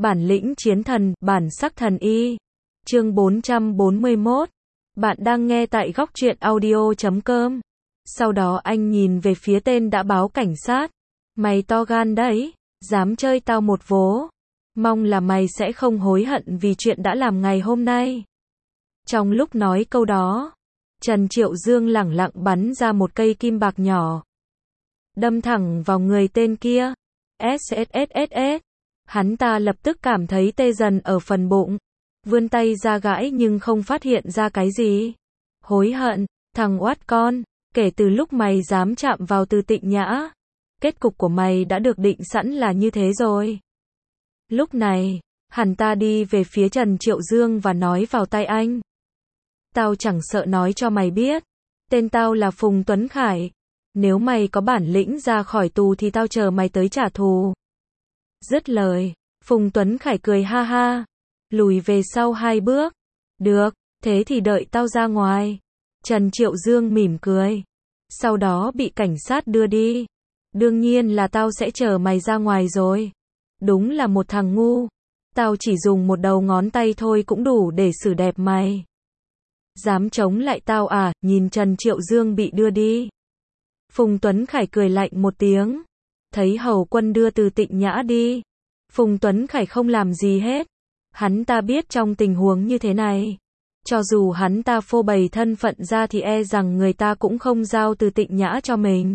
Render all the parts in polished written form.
Bản lĩnh chiến thần, bản sắc thần y. Chương 441. Bạn đang nghe tại góc truyện audio.com. Sau đó anh nhìn về phía tên đã báo cảnh sát. Mày to gan đấy, dám chơi tao một vố. Mong là mày sẽ không hối hận vì chuyện đã làm ngày hôm nay. Trong lúc nói câu đó, Trần Triệu Dương lẳng lặng bắn ra một cây kim bạc nhỏ, đâm thẳng vào người tên kia. SSSSS. Hắn ta lập tức cảm thấy tê dần ở phần bụng, vươn tay ra gãi nhưng không phát hiện ra cái gì. Hối hận, thằng oát con, kể từ lúc mày dám chạm vào Từ Tịnh Nhã, kết cục của mày đã được định sẵn là như thế rồi. Lúc này, hắn ta đi về phía Trần Triệu Dương và nói vào tai anh. Tao chẳng sợ nói cho mày biết, tên tao là Phùng Tuấn Khải. Nếu mày có bản lĩnh ra khỏi tù thì tao chờ mày tới trả thù. Dứt lời, Phùng Tuấn Khải cười ha ha, lùi về sau 2 bước. Được, thế thì đợi tao ra ngoài. Trần Triệu Dương mỉm cười. Sau đó bị cảnh sát đưa đi. Đương nhiên là tao sẽ chờ mày ra ngoài rồi. Đúng là một thằng ngu. Tao chỉ dùng một đầu ngón tay thôi cũng đủ để xử đẹp mày. Dám chống lại tao à? Nhìn Trần Triệu Dương bị đưa đi, Phùng Tuấn Khải cười lạnh một tiếng. Thấy Hầu Quân đưa Từ Tịnh Nhã đi, Phùng Tuấn Khải không làm gì hết. Hắn ta biết trong tình huống như thế này, cho dù hắn ta phô bày thân phận ra thì e rằng người ta cũng không giao Từ Tịnh Nhã cho mình.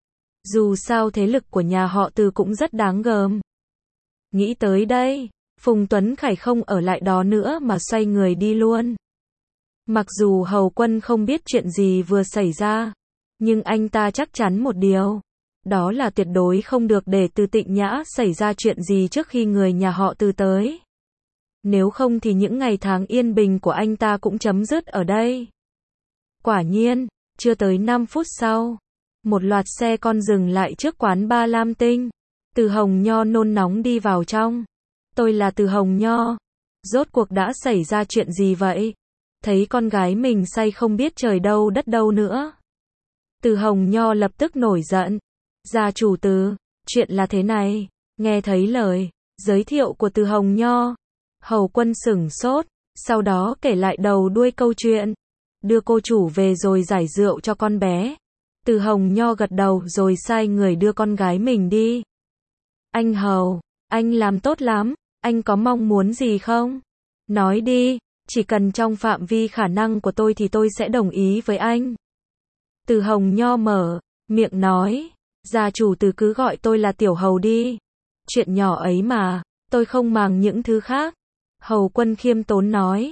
Dù sao thế lực của nhà họ Từ cũng rất đáng gờm. Nghĩ tới đây, Phùng Tuấn Khải không ở lại đó nữa mà xoay người đi luôn. Mặc dù Hầu Quân không biết chuyện gì vừa xảy ra, nhưng anh ta chắc chắn một điều, đó là tuyệt đối không được để Từ Tịnh Nhã xảy ra chuyện gì trước khi người nhà họ Từ tới. Nếu không thì những ngày tháng yên bình của anh ta cũng chấm dứt ở đây. Quả nhiên, chưa tới 5 phút sau, một loạt xe con dừng lại trước quán bar Lam Tinh. Từ Hồng Nho nôn nóng đi vào trong. Tôi là Từ Hồng Nho. Rốt cuộc đã xảy ra chuyện gì vậy? Thấy con gái mình say không biết trời đâu đất đâu nữa, Từ Hồng Nho lập tức nổi giận. Gia chủ Từ, chuyện là thế này. Nghe thấy lời giới thiệu của Từ Hồng Nho, Hầu Quân sửng sốt, sau đó kể lại đầu đuôi câu chuyện. Đưa cô chủ về rồi giải rượu cho con bé. Từ Hồng Nho gật đầu rồi sai người đưa con gái mình đi. Anh Hầu, anh làm tốt lắm, anh có mong muốn gì không? Nói đi, chỉ cần trong phạm vi khả năng của tôi thì tôi sẽ đồng ý với anh. Từ Hồng Nho mở miệng nói, gia chủ Từ cứ gọi tôi là Tiểu Hầu đi. Chuyện nhỏ ấy mà, tôi không màng những thứ khác. Hầu Quân khiêm tốn nói.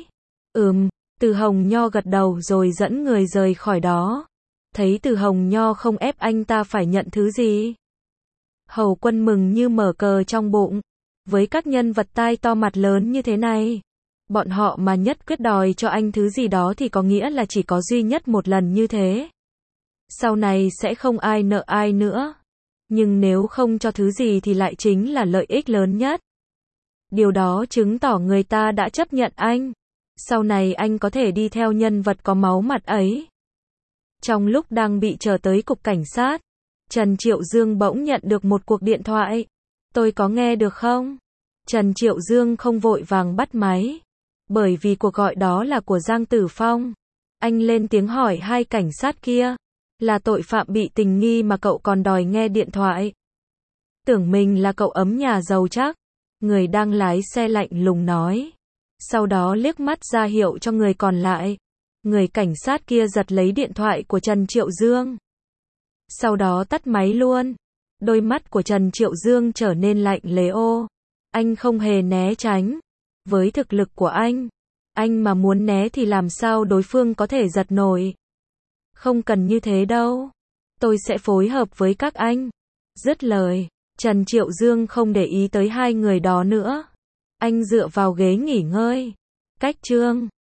Từ Hồng Nho gật đầu rồi dẫn người rời khỏi đó. Thấy Từ Hồng Nho không ép anh ta phải nhận thứ gì, Hầu Quân mừng như mở cờ trong bụng. Với các nhân vật tai to mặt lớn như thế này, bọn họ mà nhất quyết đòi cho anh thứ gì đó thì có nghĩa là chỉ có duy nhất một lần như thế. Sau này sẽ không ai nợ ai nữa. Nhưng nếu không cho thứ gì thì lại chính là lợi ích lớn nhất. Điều đó chứng tỏ người ta đã chấp nhận anh. Sau này anh có thể đi theo nhân vật có máu mặt ấy. Trong lúc đang bị chờ tới cục cảnh sát, Trần Triệu Dương bỗng nhận được một cuộc điện thoại. Tôi có nghe được không? Trần Triệu Dương không vội vàng bắt máy, bởi vì cuộc gọi đó là của Giang Tử Phong. Anh lên tiếng hỏi hai cảnh sát kia, là tội phạm bị tình nghi mà cậu còn đòi nghe điện thoại. Tưởng mình là cậu ấm nhà giàu chắc. Người đang lái xe lạnh lùng nói. Sau đó liếc mắt ra hiệu cho người còn lại. Người cảnh sát kia giật lấy điện thoại của Trần Triệu Dương, sau đó tắt máy luôn. Đôi mắt của Trần Triệu Dương trở nên lạnh lẽo. Anh không hề né tránh. Với thực lực của anh mà muốn né thì làm sao đối phương có thể giật nổi. Không cần như thế đâu. Tôi sẽ phối hợp với các anh. Dứt lời, Trần Triệu Dương không để ý tới hai người đó nữa. Anh dựa vào ghế nghỉ ngơi. Cách chương